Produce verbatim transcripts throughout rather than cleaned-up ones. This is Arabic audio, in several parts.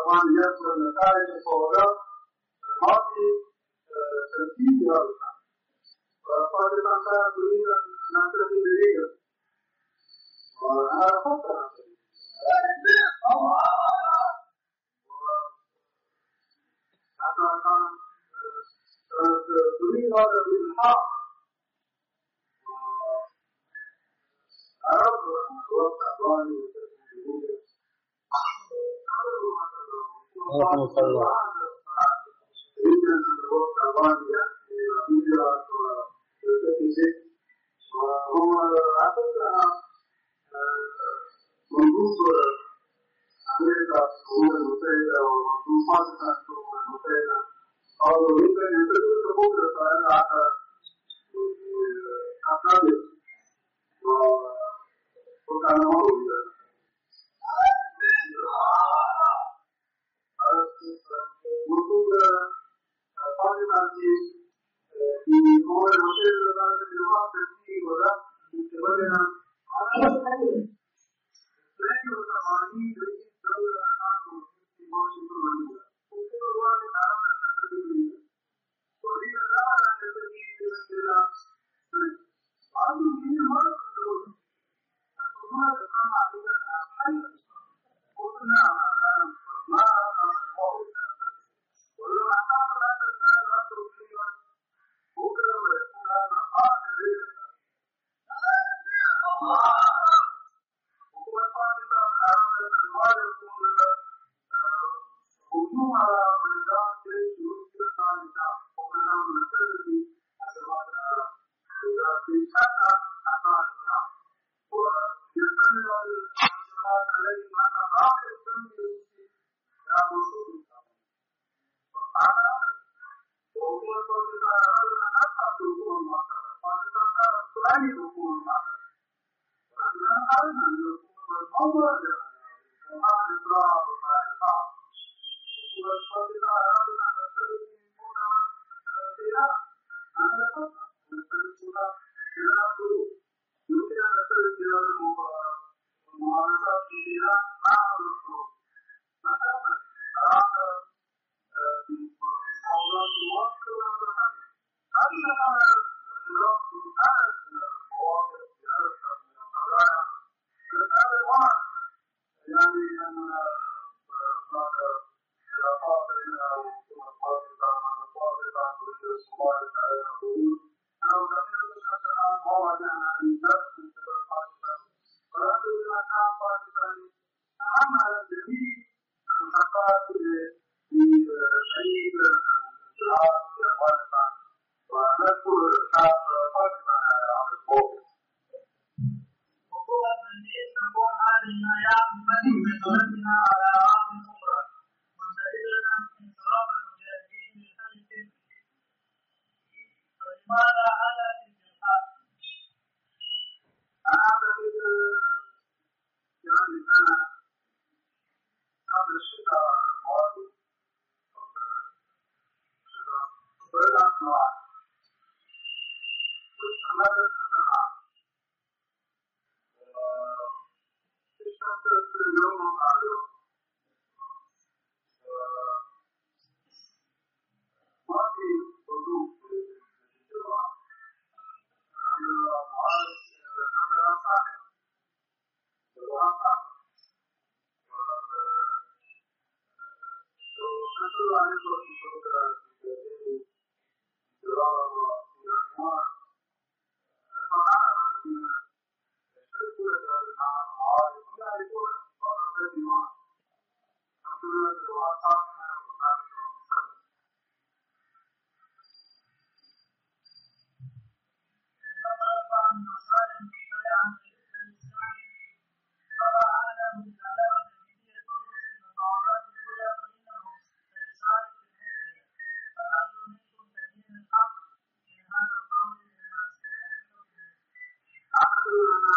وأن يصل نتائج صورة الماضي تنفيذ هذا فقد كان تريد أن نعتني بريئة وأنا أفضل حتى كان تريد هذا بالحق أردت أن أتوقع ظالي رحمك الله. أريد أن أتوقع ظالي وهو أعتقد منظوم أمريكا الأمم المتحدة ومنظوم باكستان الأمم المتحدة قالوا يمكن أن يتدخل قدرة على أكابر وكان موجودا وجود باكستان في أمور المتحدة للجماعة التي ولا متبادلة لكن التقاليد التي تدور عنه في واشنطن والدولة وكل واحد أراد أن يستفيد ولذا دعا أن يستفيد من البلاد وعنده كثير مرة الدولة هناك كان علينا حل قلنا ما نقول ولو أعتقد أن الناس أنتم كثيرا بكرة ويكون هذا آخر رزق وكما قال الله تعالى يكون هجوم على بلدان جيش روسيا ثالثة ومن المناسبة أسباب الشتى الثالثة ويستمر الشباب الذي مات آخر سنة روسي يا موجود وقال وهو قول الله حتى تكون مصر فإذا كانت تعني تكون مصر ولكن أعلم أن يكون الأول كما إطلاق ما يقع وهو قول الله أن نستلزمون فيها أن نفسر نستلزمون فيها قلوب يمكن أن نستلزم الممارسات فيها مع القلوب مثلا أراد موضوع المواقف والتحدي أنها خلاف هذا المواقف يعرفها من القضايا هذا الواقع يعني أن هناك خلافات بين الحكومة باكستان وباكستان وروسيا الصومال على الحدود أو كثير حتى الآن مواجهة للنفس من قبل باكستان ولكن إذا كان باكستاني تحمل جميع المحقات لشهيد الانقلاب في أفغانستان ونذكر شعب باكستان على الموقف. وهو الذي تكون هذه الأيام مدينة دولتنا على أرض أخرى منتهزة انصراف المجاهدين لحل السلم. فلماذا هذا الانتقاد؟ أنا أعتقد يعني أنا قبل الشتاء الماضي بدأت معه واستمرت معه واستمرت يوم بعد يوم ما في هدوء في الجواب أنا معاذ أنا صاحب وأنا صاحب وشكرا عليكم شكرا جزيلا جواب الأنوار الفعالة الذين يشتركون في هذه المعارض لا يكون مرتبطون الحمد لله جواب صاحبنا وصاحب المسلم. انتقلت عن مسائل مشتركة عن الإسلام فلا أعلم بالعلاقة الجديدة بين المعارضات الأولى فإنهم رسالة المؤمنة فنرجو منكم تبيين الحق من هذا القول للناس. أعتقد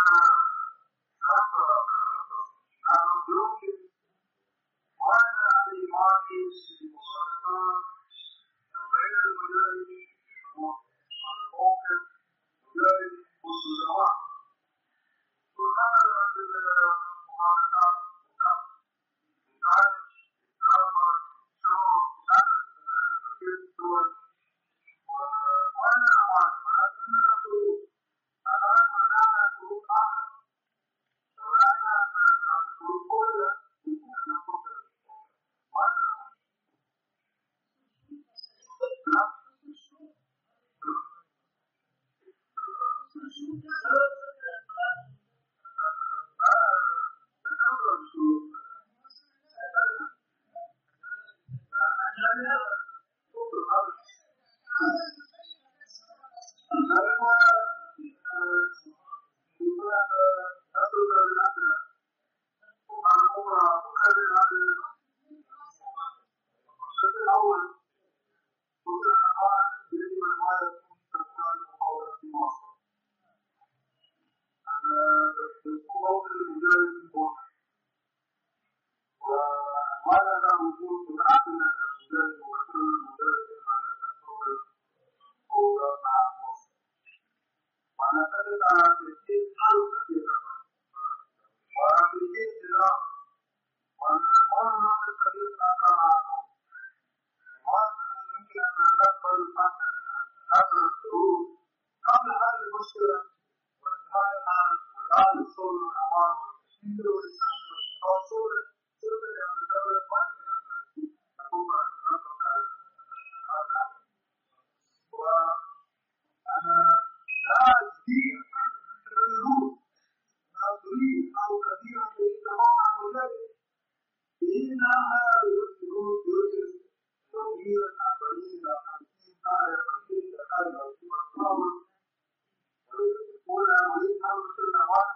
أن يمكن وأنا علي معي مخالفات بين المجاهدين والموقف مجاهد منذ زمان وكان عندنا مخالفات وكان إنتاج إسلام مشكلة وانتهى وقال الصور الأمام عنده الإنسان والصور صورة يعني الدولة ما تقوم بنفق هذا وأنا لا أستطيع الردود لا أريد أو كثيرا يتبع عن ذلك إنها يردود يجب توفير الأولين خمسين آية خمسين دقائق في الصور ويقول أولين خمس سنوات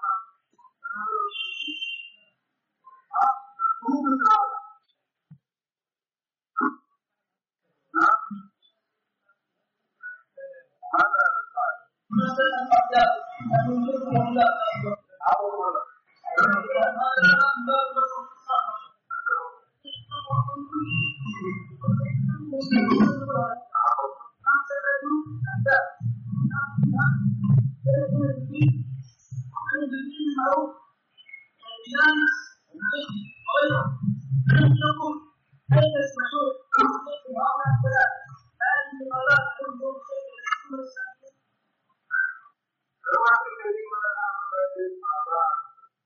أقوم بذلك هذا أول الوعد الكريم لنا من الآباء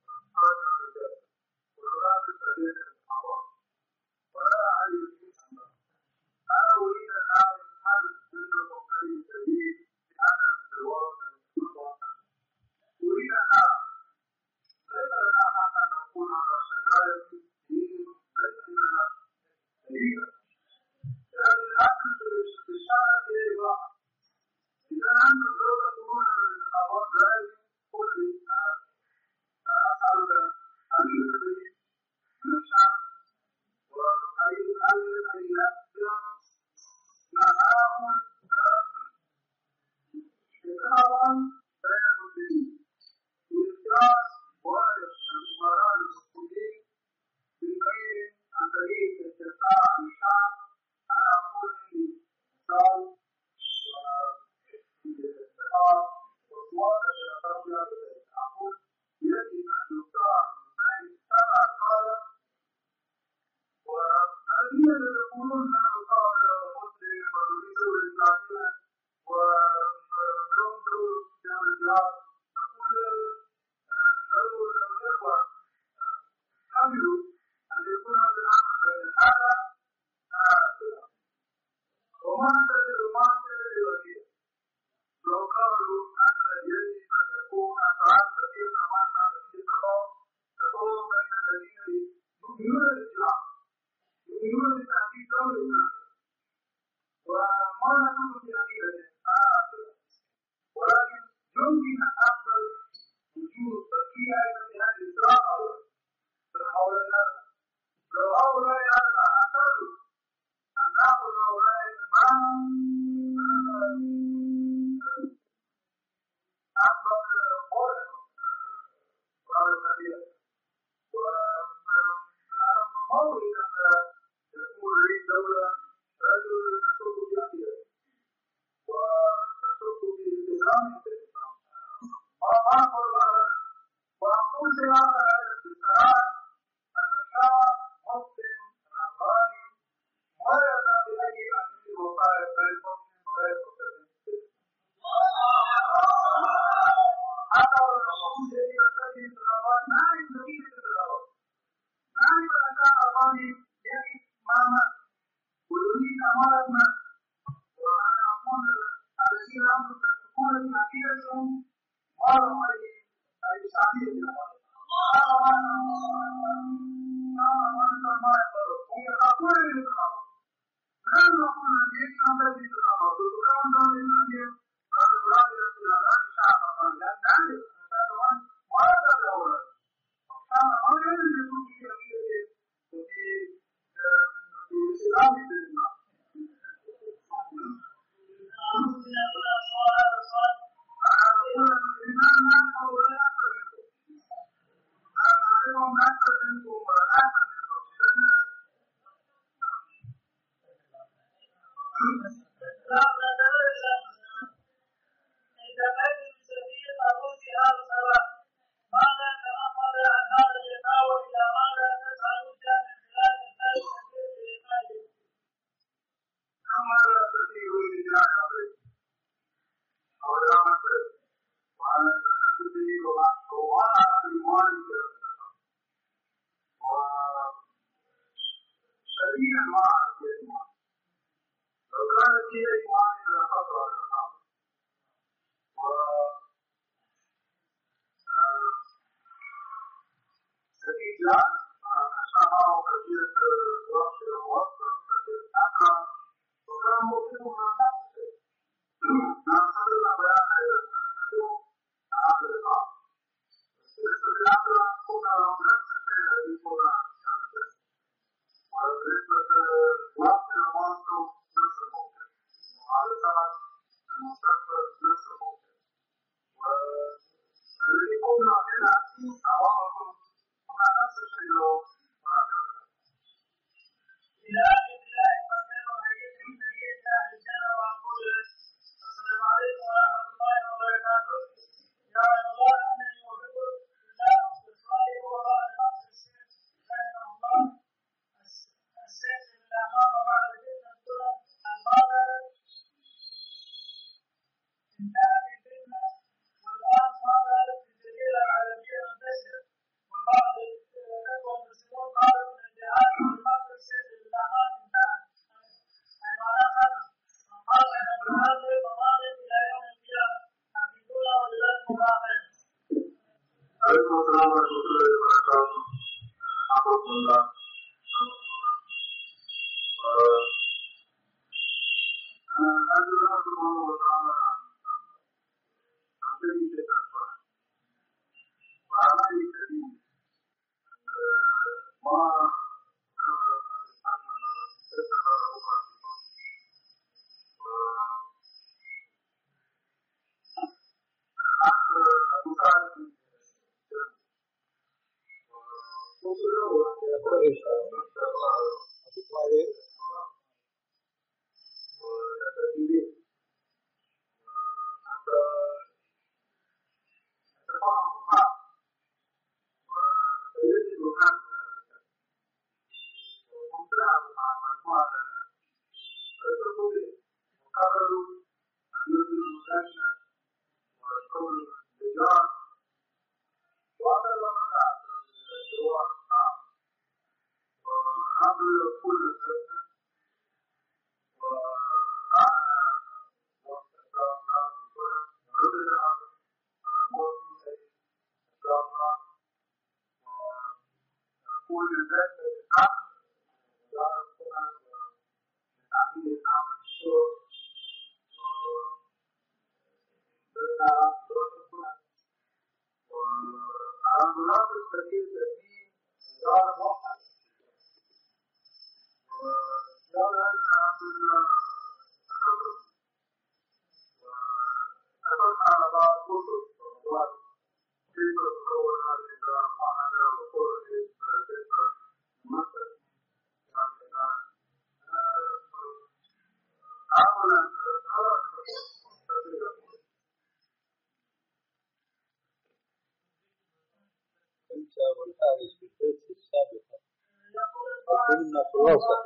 والأولاد السبيل الحرام ولا علي الإنسان أنا أريد أن أعرف هل عندكم أي دليل بعدم جواز الخطأ أريد أن أعرف ليس لنا حق أن نقول على الشجاعة دين ليس لنا دليلا لأن الأصل في الشرع الإباحة إذا أنت لو تقولون الأبواب لا يجب قل لي أسألك أن يدري من الشرع وأي أي أي نفس نعم إكرام بين المسلمين وإخلاص وارد الأمراء المسلمين بالبين عن طريق اتساع الشعب على كل مثال وصوات الأطراف أقول يجب أن يقطع بين سبع قادة والذين يقولون أن القادة مسلم وتريد الإسلامية ولهم دور في الجهاد نقول له الإخوة حملوا أن يكون هذا الأمر بين هذا هذا وما تدري وما تدري وكيل لو قالوا أن يجب أن يكون أفعال كثيرة ما كان في تقوم تقوم بين الذين يؤمنون بالإسلام يؤمنون بتأكيد دولة الإسلام وما نشوف في عقيدة ولكن يمكن أن أفضل وجود تفكير أيضا في هذه الإسلام حول الناس لو هؤلاء أعتقدوا أن نأخذ هؤلاء معهم أفضل قول وهذا كبير ومولد أن يكون رئيس دولة رجل نشك في عقيدته ونشك في التزامه بالإسلام وما أقول وأقول لهذا الاتساع أن الشعب مسلم رباني ما يزال بأي أمن الوقائع غير مسلم وغير مسلم حتى ولو يكون جديد الذي يتغوط ما يستطيع التغوط لا يمكن أن رباني يجب ماما ويريد أمانة وأنا أقول الذين أمروا تشكون من عقيدتهم ما لهم أي شعبية من الله ما يقولون هي أقول للتغوط لا نقول أن يجب أن يتغوط وكان دولة الأمير بعد الولاد يصل على الشعب لأن ذلك ما يزال أولا وكان ما يجب يكون في عقيدته وفي في إسلامه بالله أنا أقول أن الإمام مالك هؤلاء أكثر منكم أنا أعلمهم أكثر منكم وأكثر منكم الذين أنواع في الإيمان لو كان في إيمان لخطر الأمر و نتيجة أشعر قضية الوقت الموصل قضية الأقرب وكان موقفنا نفسه نعتبر بيان اليوم هذا اللقاء بالنسبة للأقرب كنا نفس الشيء الذي كنا نعمله وبالنسبة للوقت الموصل نفس الموقف المعالجات المستقبل نفس الموقف والذي كنا هنا أمامكم كنا نفس الشيء لو ما نعمله إلى آخر الله وكان حديث سيد أهل الجنة وأقول السلام عليكم ورحمة الله وبركاته. يعلم الله أنني أحب الله وإخواني وراء الأمر الشيخ رحمه الله الشيخ الأمام بعد فتنة السنة الماضية انتهى بالفتنة والآن ماذا في الجزيرة العربية منتشرة وبعض الإخوة المسلمون قالوا أن الجهاد في مصر الشيخ الأمام انتهى حيوانات وقال أن هذا مضارب إلى يوم القيامة حفظونا وجزاكم الله خيرا. عليكم السلام ورحمة الله وبركاته. حفظكم الله. أرجو الله سبحانه وتعالى أن تجد الأسباب وعليه كريم ما كبر الإنسان تسمى رؤوفا الأخ أبو سعد كويس أبو طالب أنت والحارس في الدرس السابقة قلنا خلاصة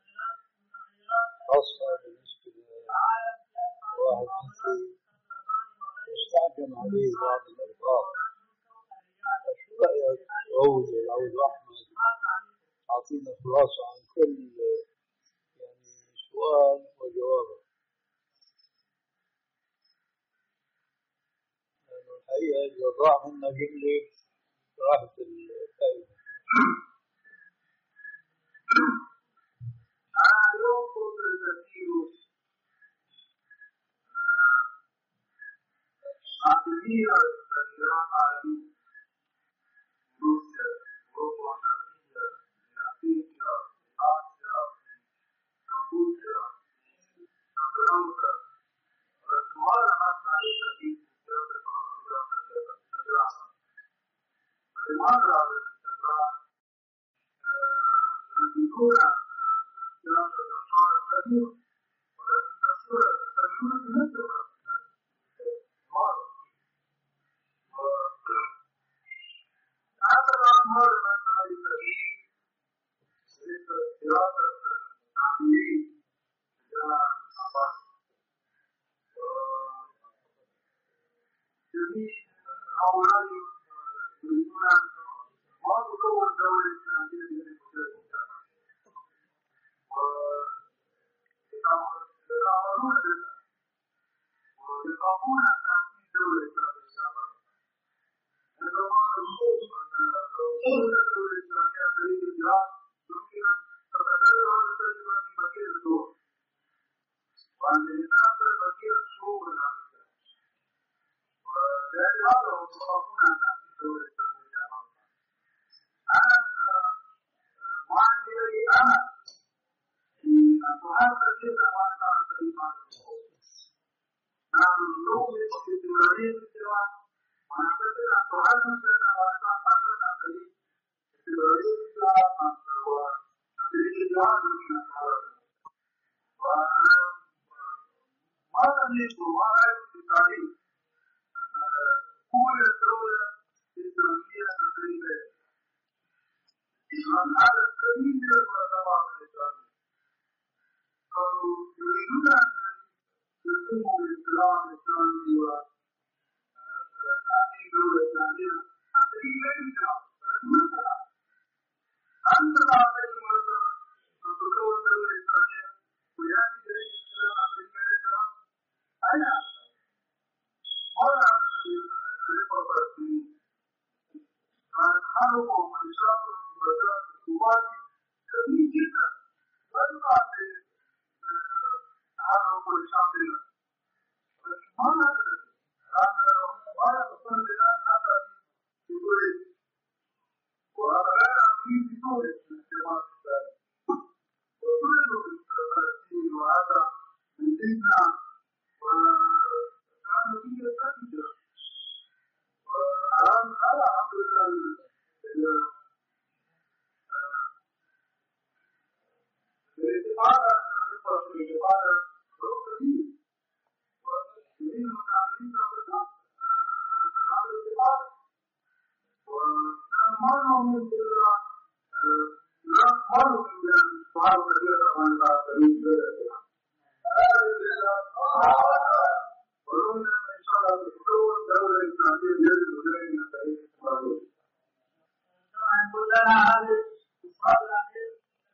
خاصة بالنسبة لواحد مثلي مستعجم عليه بعض الألفاظ. شو رأيك عود والعود أحمد أعطينا خلاصة عن كل يعني سؤال وجوابه، لأنه الحقيقة إذا ضاع منا جملة راحت الفائدة. اليوم كنت تسير عقلية التغييرات على روسيا أوروبا الشرقية أفريقيا آسيا كمبوديا فرنسا واستمرار حتى للتغيير في سياسة التجارة ولماذا هذا الاستمرار؟ يرددون سياسة الأشعار القديمة ولكن تستمرون بنفسها هذا الأمر أن التغيير بالنسبة لسياسة التعبيرين تجاه الأعمال جميع هؤلاء يريدون ما تكون دولة إسلامية بين المجتمعات نحن نؤمن باستمرارية الجهاد ونعتقد أن تعلم السنوات فترة قليلة استمرارية الجهاد وتدريج الجهاد من الحرب. وما نملك وما رأيت في التاريخ قوة الدولة الإسلامية الغريبة عن عدد كبير من المنظمات الإسلامية كانوا يريدون أن يقوموا بالإسلام الإسلامي وتأسيس دولة إسلامية عن طريق الإسلام مثلا أنت هذه المنظمة أن تكون دولة إسلامية ويأتي إليه الإسلام عن طريق الإسلام أين هذا؟ ماذا الفلسطينيين؟ كانت حربهم وانشاطهم في مجال الحكومات كبير جدا ويقع في تعرض لشاطئة. ولكن ما نقدر ما يتصل الآن حتى في سوريا وهذا لا يعني في سوريا من الجماعة الإسلامية وسوريا فلسطين وهذا من لبنان وكانوا فيه نتيجة. الآن هذا الحمد لله الاستفادة نقطة الاستفادة هو كبير وكثير من التعليم تقصد هذا الاستفادة ونحن ما نؤمن إلا لا ما نؤمن بأن بعض كثيرة من التعليم ونؤمن إن شاء الله تكون دولة إسلامية يجب علينا أن نتعلم الإسلامية. نقول لنا هذه الصلاة الأخيرة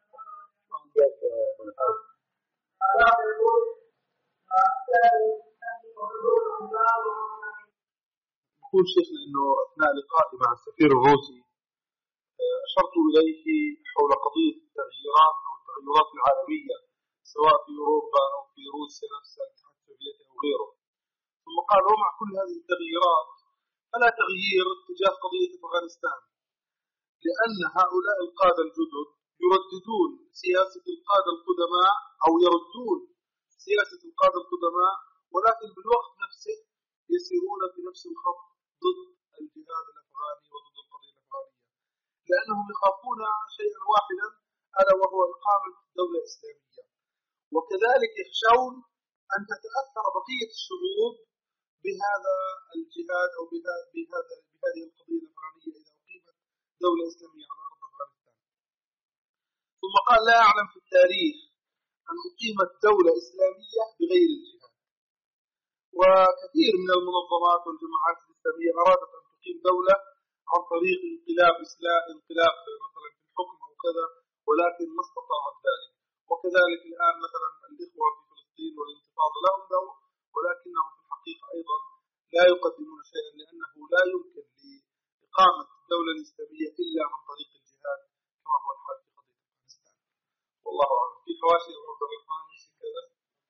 يقول شيخنا انه اثناء لقائي مع السفير الروسي اشرت اليه حول قضيه التغييرات او التغيرات العالميه سواء في اوروبا او في روسيا نفسها الاتحاد السوفيتي او غيره. ثم قال ومع كل هذه التغييرات فلا تغيير تجاه قضيه افغانستان، لان هؤلاء القاده الجدد يرددون سياسة القادة القدماء أو يردون سياسة القادة القدماء، ولكن بالوقت نفسه يسيرون في نفس الخط ضد الجهاد الأفغاني وضد القضية الأفغانية، لأنهم يخافون شيئا واحدا ألا وهو إقامة دولة إسلامية، وكذلك يخشون أن تتأثر بقية الشعوب بهذا الجهاد أو بهذا بهذه القضية الأفغانية إذا أقيمت دولة إسلامية على أرض أفغانستان. ثم قال لا أعلم في التاريخ أن أقيمت دولة إسلامية بغير الجهاد، وكثير من المنظمات والجماعات الإسلامية أرادت أن تقيم دولة عن طريق انقلاب إسلام انقلاب مثلا في الحكم أو كذا، ولكن ما استطاعت ذلك. وكذلك الآن مثلا الإخوة في فلسطين والانتفاضة لهم دور، ولكنهم في الحقيقة أيضا لا يقدمون شيئا، لأنه لا يمكن لإقامة الدولة الإسلامية إلا عن طريق الجهاد كما هو الحال في قضية أفغانستان. والله أعلم. في حواشي أبو عبد الرحمن وشي كذا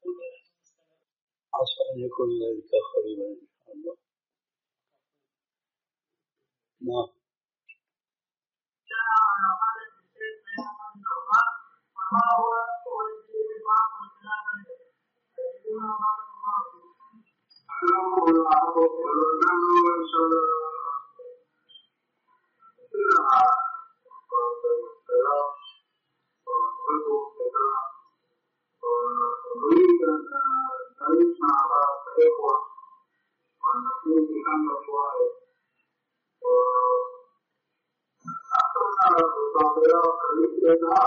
عسى أن يكون ذلك قريبا إن شاء الله. نعم. جاء على قدر الشيخ محمد الله وما هو توجيه الله وإسلامه يجدون الله الله أريد أن أعيش مع الإخوة ونكون بحمد الله وأحسن التعبيرات التي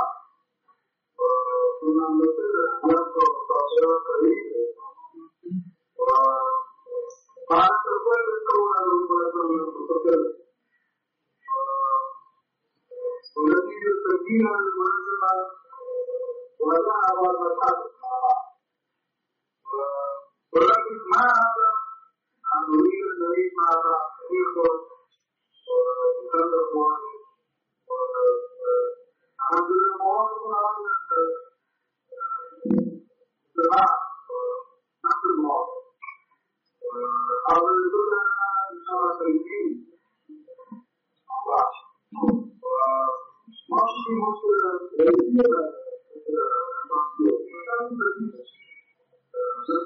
وكنا نصير نفس التعبيرات التي وبعد تقويم الكون المنظمة المتكلمة والتي يستفيدها المنظمة ولا أراد الحدث، ولكن ما هذا أن نريد أن نعيش مع الإخوة ويتكلموا عنه. الحمد لله مواطن على الزراعة نفس المواطن. هذا يدل إن شاء الله سيدين الله وما في مشكلة كبيرة.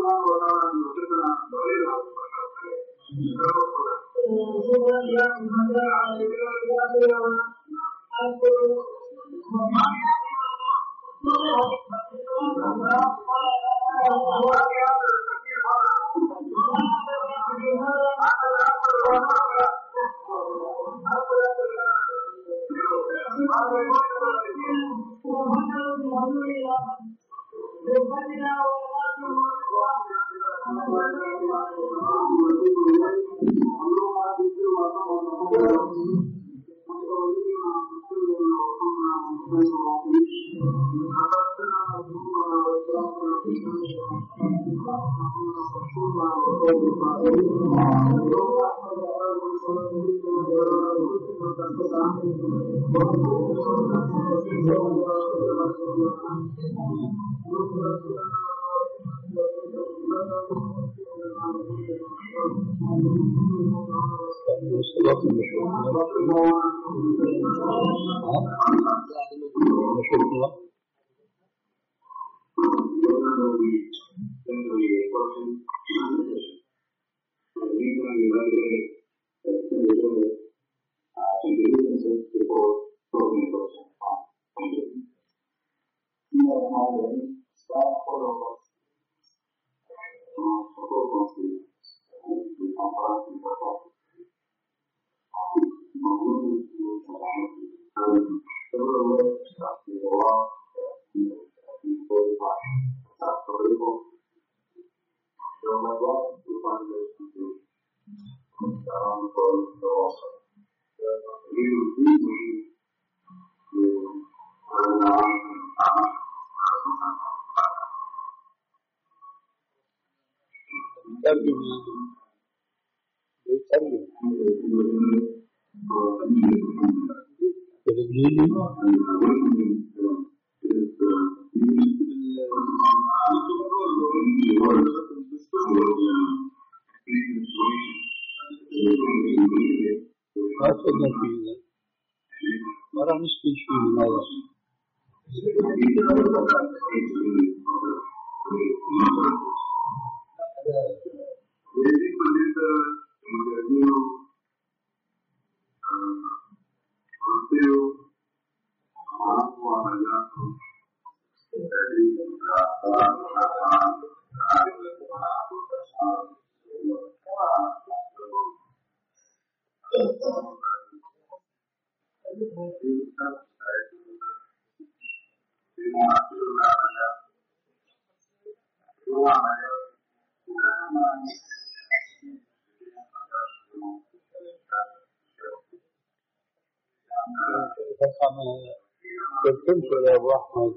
تمشي يا ابو احمد.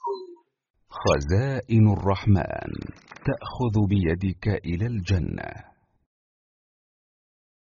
خزائن الرحمن تأخذ بيدك إلى الجنة.